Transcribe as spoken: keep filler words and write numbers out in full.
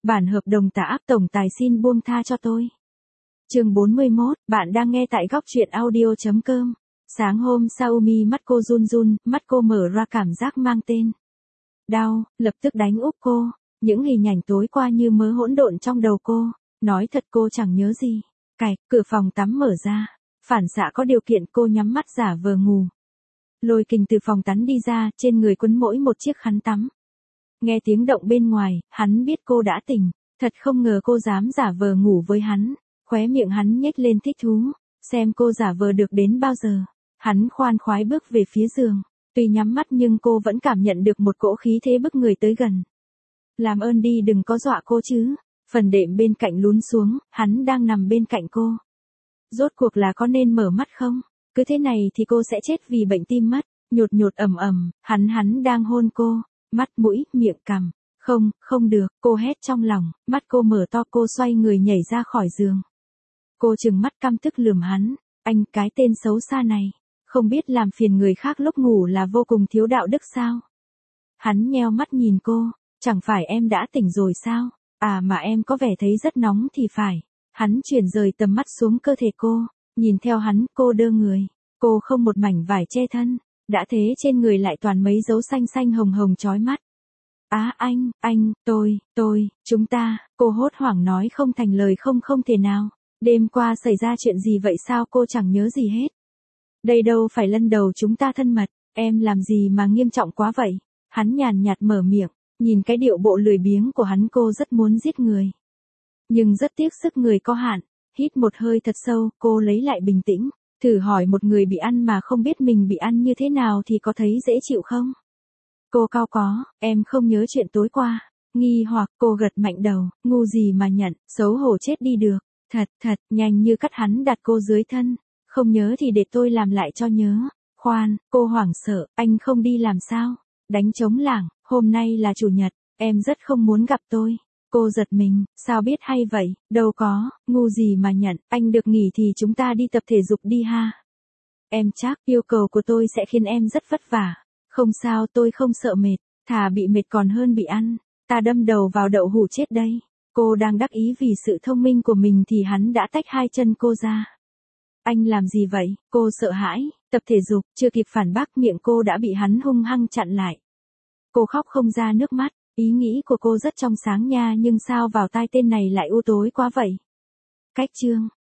Bản hợp đồng tạ áp tổng tài xin buông tha cho tôi. Chương bốn mươi mốt, bạn đang nghe tại góc truyện audio chấm com. Sáng hôm Xiaomi mắt cô run run, mắt cô mở ra cảm giác mang tên đau, lập tức đánh úp cô. Những hình ảnh tối qua như mớ hỗn độn trong đầu cô. Nói thật cô chẳng nhớ gì. Cạch, cửa phòng tắm mở ra. Phản xạ có điều kiện cô nhắm mắt giả vờ ngủ. Lôi Kình từ phòng tắm đi ra, trên người quấn mỗi một chiếc khăn tắm. Nghe tiếng động bên ngoài, hắn biết cô đã tỉnh. Thật không ngờ cô dám giả vờ ngủ với hắn. Khóe miệng hắn nhếch lên thích thú. Xem cô giả vờ được đến bao giờ. Hắn khoan khoái bước về phía giường. Tuy nhắm mắt nhưng cô vẫn cảm nhận được một cỗ khí thế bức người tới gần. Làm ơn đi đừng có dọa cô chứ. Phần đệm bên cạnh lún xuống, hắn đang nằm bên cạnh cô. Rốt cuộc là có nên mở mắt không? Cứ thế này thì cô sẽ chết vì bệnh tim mất. Nhột nhột ầm ầm, hắn hắn đang hôn cô. Mắt mũi, miệng cằm. Không, không được, cô hét trong lòng. Mắt cô mở to, cô xoay người nhảy ra khỏi giường. Cô trừng mắt căm tức lườm hắn. Anh cái tên xấu xa này. Không biết làm phiền người khác lúc ngủ là vô cùng thiếu đạo đức sao? Hắn nheo mắt nhìn cô. Chẳng phải em đã tỉnh rồi sao? À mà em có vẻ thấy rất nóng thì phải. Hắn chuyển rời tầm mắt xuống cơ thể cô. Nhìn theo hắn, cô đơ người. Cô không một mảnh vải che thân. Đã thế trên người lại toàn mấy dấu xanh xanh hồng hồng chói mắt. Á à, anh, anh, tôi, tôi, chúng ta, cô hốt hoảng nói không thành lời không không thể nào. Đêm qua xảy ra chuyện gì vậy sao cô chẳng nhớ gì hết. Đây đâu phải lần đầu chúng ta thân mật, em làm gì mà nghiêm trọng quá vậy. Hắn nhàn nhạt mở miệng, nhìn cái điệu bộ lười biếng của hắn cô rất muốn giết người. Nhưng rất tiếc sức người có hạn, hít một hơi thật sâu, cô lấy lại bình tĩnh, thử hỏi một người bị ăn mà không biết mình bị ăn như thế nào thì có thấy dễ chịu không? Cô cau có, em không nhớ chuyện tối qua. Nghi hoặc cô gật mạnh đầu, ngu gì mà nhận, xấu hổ chết đi được. Thật, thật, nhanh như cắt hắn đặt cô dưới thân. Không nhớ thì để tôi làm lại cho nhớ. Khoan, cô hoảng sợ, anh không đi làm sao? Đánh trống lảng, hôm nay là chủ nhật, em rất không muốn gặp tôi. Cô giật mình, sao biết hay vậy, đâu có, ngu gì mà nhận, anh được nghỉ thì chúng ta đi tập thể dục đi ha. Em chắc, yêu cầu của tôi sẽ khiến em rất vất vả. Không sao tôi không sợ mệt, thà bị mệt còn hơn bị ăn. Ta đâm đầu vào đậu hũ chết đây. Cô đang đắc ý vì sự thông minh của mình thì hắn đã tách hai chân cô ra. Anh làm gì vậy? Cô sợ hãi, tập thể dục, chưa kịp phản bác miệng cô đã bị hắn hung hăng chặn lại. Cô khóc không ra nước mắt, ý nghĩ của cô rất trong sáng nha nhưng sao vào tai tên này lại u tối quá vậy? Cách chương